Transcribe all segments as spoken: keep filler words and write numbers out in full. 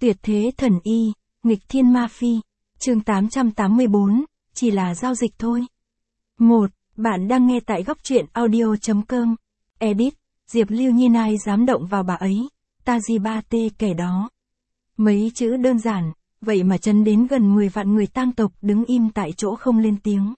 Tuyệt thế thần y, nghịch thiên ma phi. Chương tám trăm tám mươi tư, chỉ là giao dịch thôi. một. Bạn đang nghe tại góc truyện audio chấm com. Edit, Diệp Lưu Nhiên ai dám động vào bà ấy, ta gì ba tê kẻ đó. Mấy chữ đơn giản, vậy mà chấn đến gần mười vạn người tang tộc đứng im tại chỗ không lên tiếng.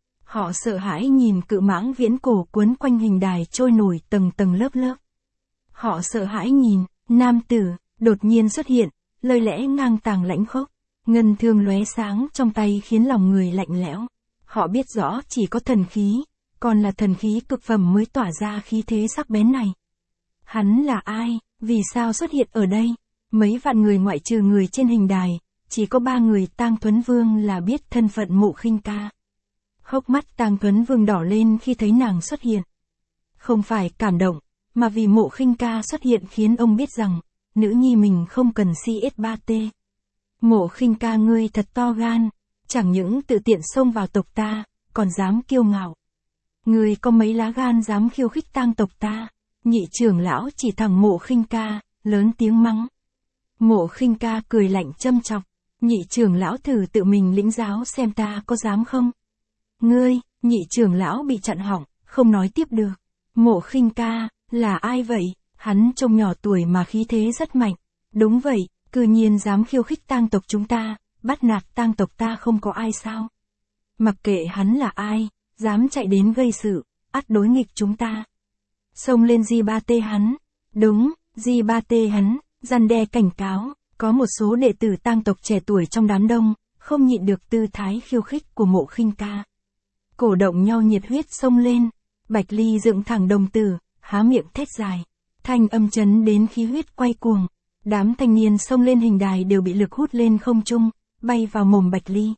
Họ sợ hãi nhìn cự mãng viễn cổ quấn quanh hình đài trôi nổi tầng tầng lớp lớp. Họ sợ hãi nhìn, nam tử, đột nhiên xuất hiện, lời lẽ ngang tàng lãnh khốc, ngân thương lóe sáng trong tay khiến lòng người lạnh lẽo. Họ biết rõ chỉ có thần khí, còn là thần khí cực phẩm mới tỏa ra khí thế sắc bén này. Hắn là ai, vì sao xuất hiện ở đây? Mấy vạn người ngoại trừ người trên hình đài, chỉ có ba người Tang Thuấn Vương là biết thân phận Mộ Khinh Ca. Hốc mắt Tang Thuấn Vương đỏ lên khi thấy nàng xuất hiện. Không phải cảm động, mà vì Mộ Khinh Ca xuất hiện khiến ông biết rằng, nữ nhi mình không cần xê ét ba tê. Mộ Khinh Ca ngươi thật to gan, chẳng những tự tiện xông vào tộc ta, còn dám kiêu ngạo. Ngươi có mấy lá gan dám khiêu khích tang tộc ta? Nhị trưởng lão chỉ thẳng Mộ Khinh Ca, lớn tiếng mắng. Mộ Khinh Ca cười lạnh châm chọc, nhị trưởng lão thử tự mình lĩnh giáo xem ta có dám không? Ngươi, nhị trưởng lão bị chặn họng, không nói tiếp được. Mộ Khinh Ca, là ai vậy? Hắn trông nhỏ tuổi mà khí thế rất mạnh. Đúng vậy, cư nhiên dám khiêu khích tang tộc chúng ta, bắt nạt tang tộc ta không có ai sao? Mặc kệ hắn là ai, dám chạy đến gây sự, ắt đối nghịch chúng ta. Xông lên gi ba tê hắn. Đúng, gi ba tê hắn, răn đe cảnh cáo, có một số đệ tử tang tộc trẻ tuổi trong đám đông, không nhịn được tư thái khiêu khích của Mộ Khinh Ca. Cổ động nhau nhiệt huyết xông lên, Bạch Ly dựng thẳng đồng tử, há miệng thét dài. Thanh âm chấn đến khí huyết quay cuồng. Đám thanh niên xông lên hình đài đều bị lực hút lên không trung, bay vào mồm Bạch Ly.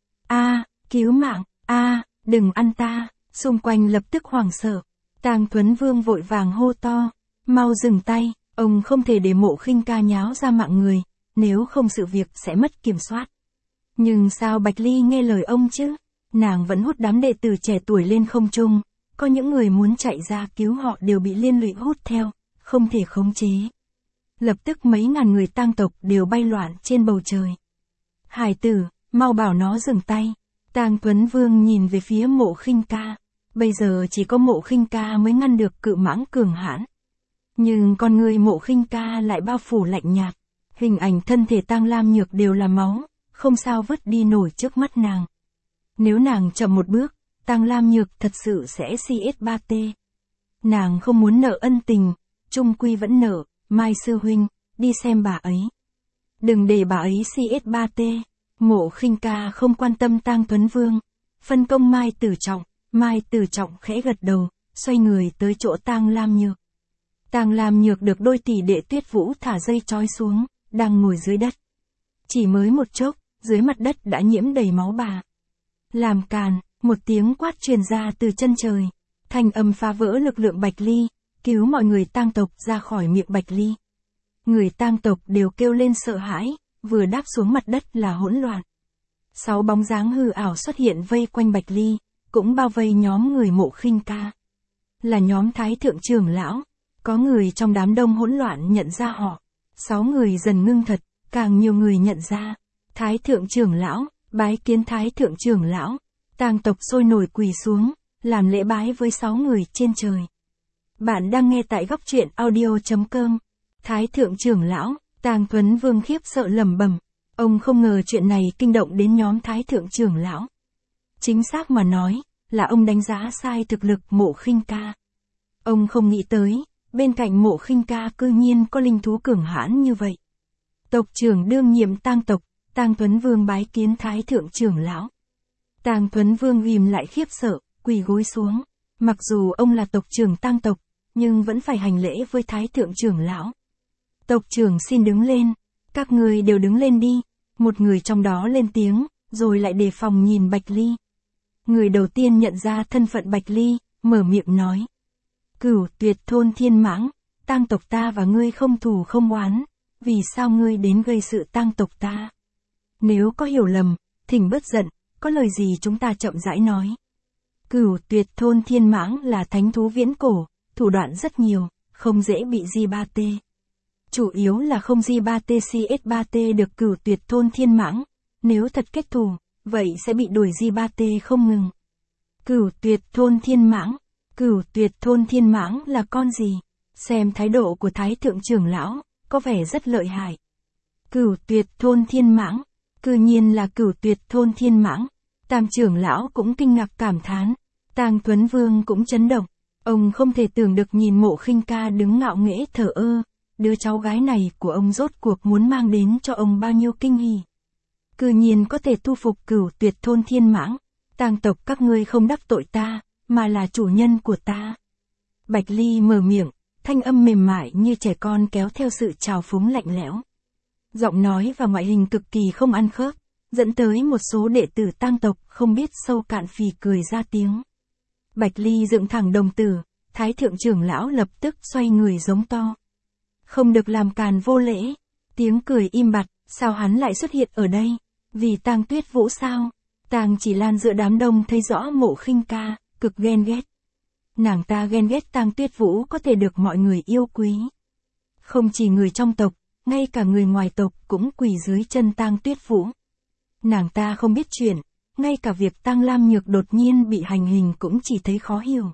A, cứu mạng, a, đừng ăn ta, xung quanh lập tức hoảng sợ. Tang Thuấn Vương vội vàng hô to, mau dừng tay, ông không thể để Mộ Khinh Ca nháo ra mạng người, nếu không sự việc sẽ mất kiểm soát. Nhưng sao Bạch Ly nghe lời ông chứ? Nàng vẫn hút đám đệ tử trẻ tuổi lên không trung, có những người muốn chạy ra cứu họ đều bị liên lụy hút theo, không thể khống chế. Lập tức mấy ngàn người tang tộc đều bay loạn trên bầu trời. Hải tử, mau bảo nó dừng tay. Tang Thuấn Vương nhìn về phía Mộ Khinh Ca. Bây giờ chỉ có Mộ Khinh Ca mới ngăn được cự mãng cường hãn. Nhưng con người Mộ Khinh Ca lại bao phủ lạnh nhạt. Hình ảnh thân thể Tang Lam Nhược đều là máu, không sao vứt đi nổi trước mắt nàng. Nếu nàng chậm một bước, Tang Lam Nhược thật sự sẽ xê ét ba tê. Nàng không muốn nợ ân tình, chung quy vẫn nợ. Mai sư huynh, đi xem bà ấy. Đừng để bà ấy xê ét ba tê. Mộ Khinh Ca không quan tâm Tang Thuấn Vương. Phân công Mai Tử Trọng. Mai Tử Trọng khẽ gật đầu, xoay người tới chỗ Tang Lam Nhược. Tang Lam Nhược được đôi tỷ đệ Tuyết Vũ thả dây trói xuống, đang ngồi dưới đất. Chỉ mới một chốc, dưới mặt đất đã nhiễm đầy máu bà. Làm càn, một tiếng quát truyền ra từ chân trời. Thanh âm phá vỡ lực lượng Bạch Ly. Cứu mọi người tang tộc ra khỏi miệng Bạch Ly. Người tang tộc đều kêu lên sợ hãi, vừa đáp xuống mặt đất là hỗn loạn. Sáu bóng dáng hư ảo xuất hiện vây quanh Bạch Ly, cũng bao vây nhóm người Mộ Khinh Ca. Là nhóm Thái Thượng trưởng lão, có người trong đám đông hỗn loạn nhận ra họ. Sáu người dần ngưng thật, càng nhiều người nhận ra. Thái Thượng trưởng lão, bái kiến Thái Thượng trưởng lão. Tang tộc sôi nổi quỳ xuống, làm lễ bái với sáu người trên trời. Bạn đang nghe tại góc truyện audio chấm com. Thái Thượng trưởng lão, Tang Thuấn Vương khiếp sợ lẩm bẩm. Ông không ngờ chuyện này kinh động đến nhóm Thái Thượng trưởng lão. Chính xác mà nói, là ông đánh giá sai thực lực Mộ Khinh Ca. Ông không nghĩ tới, bên cạnh Mộ Khinh Ca cư nhiên có linh thú cường hãn như vậy. Tộc trưởng đương nhiệm Tang tộc, Tang Thuấn Vương bái kiến Thái Thượng trưởng lão. Tang Thuấn Vương ghim lại khiếp sợ, quỳ gối xuống. Mặc dù ông là tộc trưởng Tang tộc, nhưng vẫn phải hành lễ với Thái Thượng trưởng lão. Tộc trưởng xin đứng lên, các người đều đứng lên đi. Một người trong đó lên tiếng, rồi lại đề phòng nhìn Bạch Ly. Người đầu tiên nhận ra thân phận Bạch Ly, mở miệng nói. Cửu Tuyệt thôn Thiên Mãng, tang tộc ta và ngươi không thù không oán, vì sao ngươi đến gây sự tang tộc ta? Nếu có hiểu lầm, thỉnh bớt giận, có lời gì chúng ta chậm rãi nói. Cửu Tuyệt thôn Thiên Mãng là thánh thú viễn cổ, thủ đoạn rất nhiều, không dễ bị gi ba tê. chủ yếu là không G ba T C S ba T được Cửu Tuyệt thôn Thiên Mãng, nếu thật kết thù, vậy sẽ bị đuổi G ba T không ngừng. Cửu Tuyệt thôn Thiên Mãng, Cửu Tuyệt thôn Thiên Mãng là con gì? Xem thái độ của Thái thượng trưởng lão, có vẻ rất lợi hại. Cửu Tuyệt thôn Thiên Mãng, cư nhiên là Cửu Tuyệt thôn Thiên Mãng. Tam trưởng lão cũng kinh ngạc cảm thán, Tang Tuấn Vương cũng chấn động, ông không thể tưởng được nhìn Mộ Khinh Ca đứng ngạo nghễ thờ ơ, đứa cháu gái này của ông rốt cuộc muốn mang đến cho ông bao nhiêu kinh hỉ. Cư nhiên có thể thu phục Cửu Tuyệt thôn Thiên Mãng, Tang tộc các ngươi không đắc tội ta, mà là chủ nhân của ta. Bạch Ly mở miệng, thanh âm mềm mại như trẻ con kéo theo sự trào phúng lạnh lẽo. Giọng nói và ngoại hình cực kỳ không ăn khớp, dẫn tới một số đệ tử Tang tộc không biết sâu cạn phì cười ra tiếng. Bạch Ly dựng thẳng đồng tử, Thái thượng trưởng lão lập tức xoay người giống to. Không được làm càn vô lễ. Tiếng cười im bặt, sao hắn lại xuất hiện ở đây? Vì Tang Tuyết Vũ sao? Tang Chỉ Lan giữa đám đông thấy rõ Mộ Khinh Ca, cực ghen ghét. Nàng ta ghen ghét Tang Tuyết Vũ có thể được mọi người yêu quý. Không chỉ người trong tộc, ngay cả người ngoài tộc cũng quỳ dưới chân Tang Tuyết Vũ. Nàng ta không biết chuyện, ngay cả việc Tang Lam Nhược đột nhiên bị hành hình cũng chỉ thấy khó hiểu.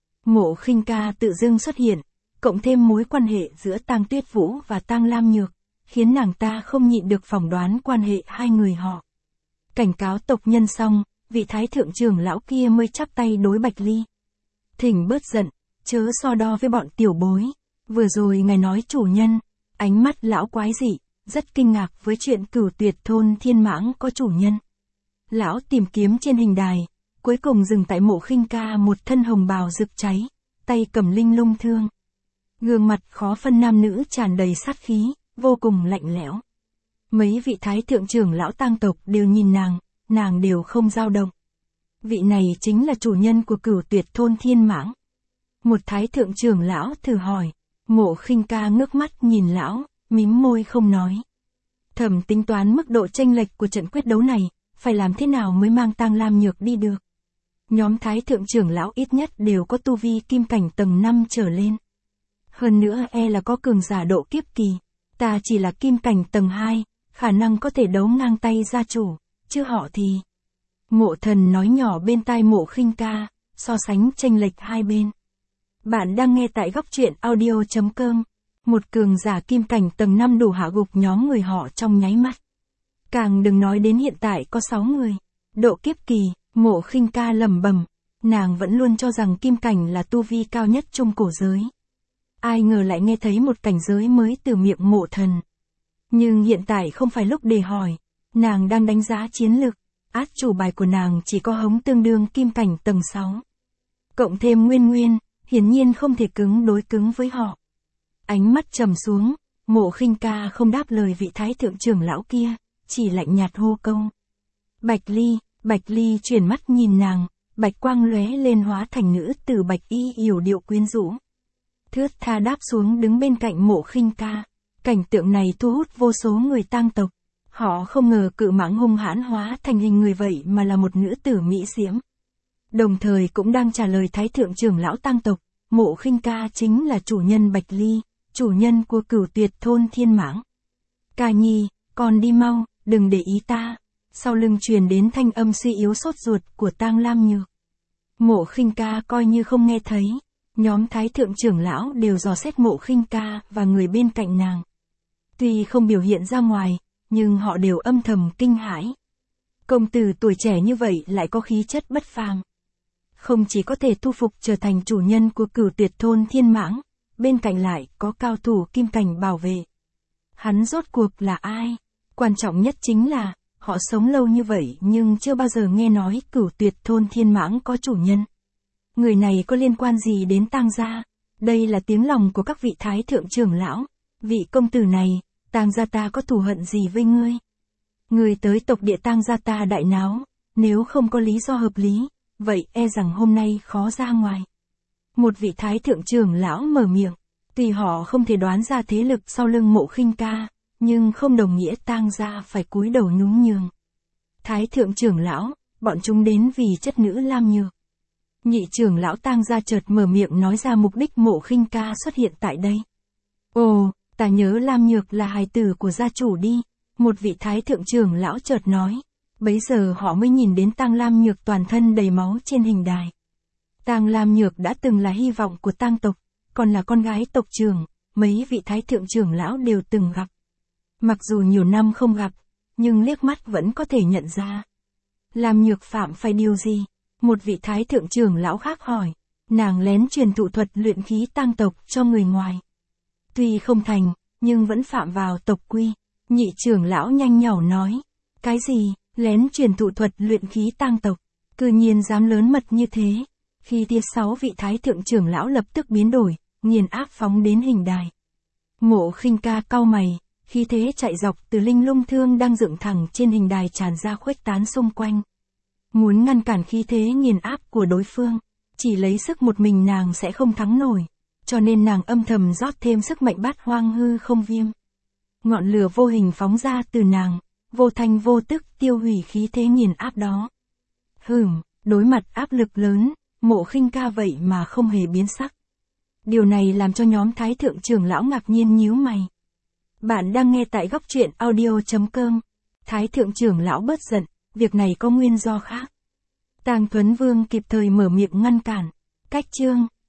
Mộ Khinh Ca tự dưng xuất hiện, cộng thêm mối quan hệ giữa Tang Tuyết Vũ và Tang Lam Nhược, khiến nàng ta không nhịn được phỏng đoán quan hệ hai người họ. Cảnh cáo tộc nhân xong, vị Thái thượng trưởng lão kia mới chắp tay đối Bạch Ly. Thỉnh bớt giận, chớ so đo với bọn tiểu bối. Vừa rồi ngài nói chủ nhân, ánh mắt lão quái dị, rất kinh ngạc với chuyện Cửu Tuyệt thôn Thiên Mãng có chủ nhân. Lão tìm kiếm trên hình đài, cuối cùng dừng tại Mộ Khinh Ca một thân hồng bào rực cháy, tay cầm linh lung thương. Gương mặt khó phân nam nữ tràn đầy sát khí, vô cùng lạnh lẽo. Mấy vị Thái thượng trưởng lão Tang tộc đều nhìn nàng, nàng đều không dao động. Vị này chính là chủ nhân của Cửu Tuyệt thôn Thiên Mãng. Một Thái thượng trưởng lão thử hỏi, Mộ Khinh Ca ngước mắt nhìn lão, mím môi không nói. Thầm tính toán mức độ chênh lệch của trận quyết đấu này, phải làm thế nào mới mang Tang Lam Nhược đi được. Nhóm Thái thượng trưởng lão ít nhất đều có tu vi kim cảnh tầng năm trở lên. Hơn nữa e là có cường giả độ kiếp kỳ, ta chỉ là kim cảnh tầng hai, khả năng có thể đấu ngang tay gia chủ, chứ họ thì... Mộ Thần nói nhỏ bên tai Mộ Khinh Ca, so sánh chênh lệch hai bên. Bạn đang nghe tại góc truyện audio chấm com. Một cường giả kim cảnh tầng năm đủ hạ gục nhóm người họ trong nháy mắt. Càng đừng nói đến hiện tại có sáu người. Độ kiếp kỳ, Mộ Khinh Ca lẩm bẩm, nàng vẫn luôn cho rằng kim cảnh là tu vi cao nhất trong cổ giới. Ai ngờ lại nghe thấy một cảnh giới mới từ miệng Mộ Thần. Nhưng hiện tại không phải lúc để hỏi, nàng đang đánh giá chiến lược, át chủ bài của nàng chỉ có hống tương đương kim cảnh tầng sáu. Cộng thêm Nguyên Nguyên, hiển nhiên không thể cứng đối cứng với họ. Ánh mắt trầm xuống, Mộ Khinh Ca không đáp lời vị Thái thượng trưởng lão kia, chỉ lạnh nhạt hô câu. Bạch Ly, Bạch Ly chuyển mắt nhìn nàng, bạch quang lóe lên hóa thành nữ tử Bạch Y yểu điệu quyến rũ. Thướt tha đáp xuống đứng bên cạnh Mộ Khinh Ca, cảnh tượng này thu hút vô số người Tang tộc. Họ không ngờ cự mãng hung hãn hóa thành hình người vậy mà là một nữ tử mỹ diễm. Đồng thời cũng đang trả lời Thái thượng trưởng lão Tang tộc, Mộ Khinh Ca chính là chủ nhân Bạch Ly, chủ nhân của Cửu Tuyệt thôn Thiên Mãng. Ca nhi, con đi mau, đừng để ý ta. Sau lưng truyền đến thanh âm suy yếu sốt ruột của Tang Lam Nhược. Mộ Khinh Ca coi như không nghe thấy. Nhóm Thái thượng trưởng lão đều dò xét Mộ Khinh Ca và người bên cạnh nàng. Tuy không biểu hiện ra ngoài, nhưng họ đều âm thầm kinh hãi. Công tử tuổi trẻ như vậy lại có khí chất bất phàm. Không chỉ có thể thu phục trở thành chủ nhân của Cửu Tuyệt thôn Thiên Mãng, bên cạnh lại có cao thủ kim cảnh bảo vệ. Hắn rốt cuộc là ai? Quan trọng nhất chính là, họ sống lâu như vậy nhưng chưa bao giờ nghe nói Cửu Tuyệt thôn Thiên Mãng có chủ nhân. Người này có liên quan gì đến Tang gia? Đây là tiếng lòng của các vị Thái thượng trưởng lão. Vị công tử này, Tang gia ta có thù hận gì với ngươi? Ngươi tới tộc địa Tang gia ta đại náo, nếu không có lý do hợp lý, vậy e rằng hôm nay khó ra ngoài. Một vị Thái thượng trưởng lão mở miệng, tuy họ không thể đoán ra thế lực sau lưng Mộ Khinh Ca, nhưng không đồng nghĩa Tang gia phải cúi đầu nhún nhường. Thái thượng trưởng lão, bọn chúng đến vì chất nữ Lam Nhược. Nhị trưởng lão Tang gia chợt mở miệng nói ra mục đích Mộ Khinh Ca xuất hiện tại đây. Ồ, Ta nhớ Lam Nhược là hài tử của gia chủ đi, một vị thái thượng trưởng lão chợt nói. Bấy giờ họ mới nhìn đến Tang Lam Nhược toàn thân đầy máu trên hình đài. Tang Lam Nhược đã từng là hy vọng của Tang tộc, còn là con gái tộc trưởng, mấy vị thái thượng trưởng lão đều từng gặp. Mặc dù nhiều năm không gặp, nhưng liếc mắt vẫn có thể nhận ra. Lam Nhược phạm phải điều gì? Một vị thái thượng trưởng lão khác hỏi. Nàng lén truyền thụ thuật luyện khí Tang tộc cho người ngoài. Tuy không thành, nhưng vẫn phạm vào tộc quy. Nhị trưởng lão nhanh nhảu nói. Cái gì, lén truyền thụ thuật luyện khí Tang tộc? Cư nhiên dám lớn mật như thế. Khi tiết sáu vị thái thượng trưởng lão lập tức biến đổi, nghiền áp phóng đến hình đài. Mộ Khinh Ca cau mày, khí thế chạy dọc từ linh lung thương đang dựng thẳng trên hình đài tràn ra khuếch tán xung quanh. Muốn ngăn cản khí thế nghiền áp của đối phương, chỉ lấy sức một mình nàng sẽ không thắng nổi, cho nên nàng âm thầm rót thêm sức mạnh bát hoang hư không viêm. Ngọn lửa vô hình phóng ra từ nàng, vô thanh vô tức tiêu hủy khí thế nghiền áp đó. Hửm, đối mặt áp lực lớn, Mộ Khinh Ca vậy mà không hề biến sắc. Điều này làm cho nhóm thái thượng trưởng lão ngạc nhiên nhíu mày. Bạn đang nghe tại góc truyện audio chấm com. Thái thượng trưởng lão bớt giận, việc này có nguyên do khác. Tang Thuấn Vương kịp thời mở miệng ngăn cản. Cách chương,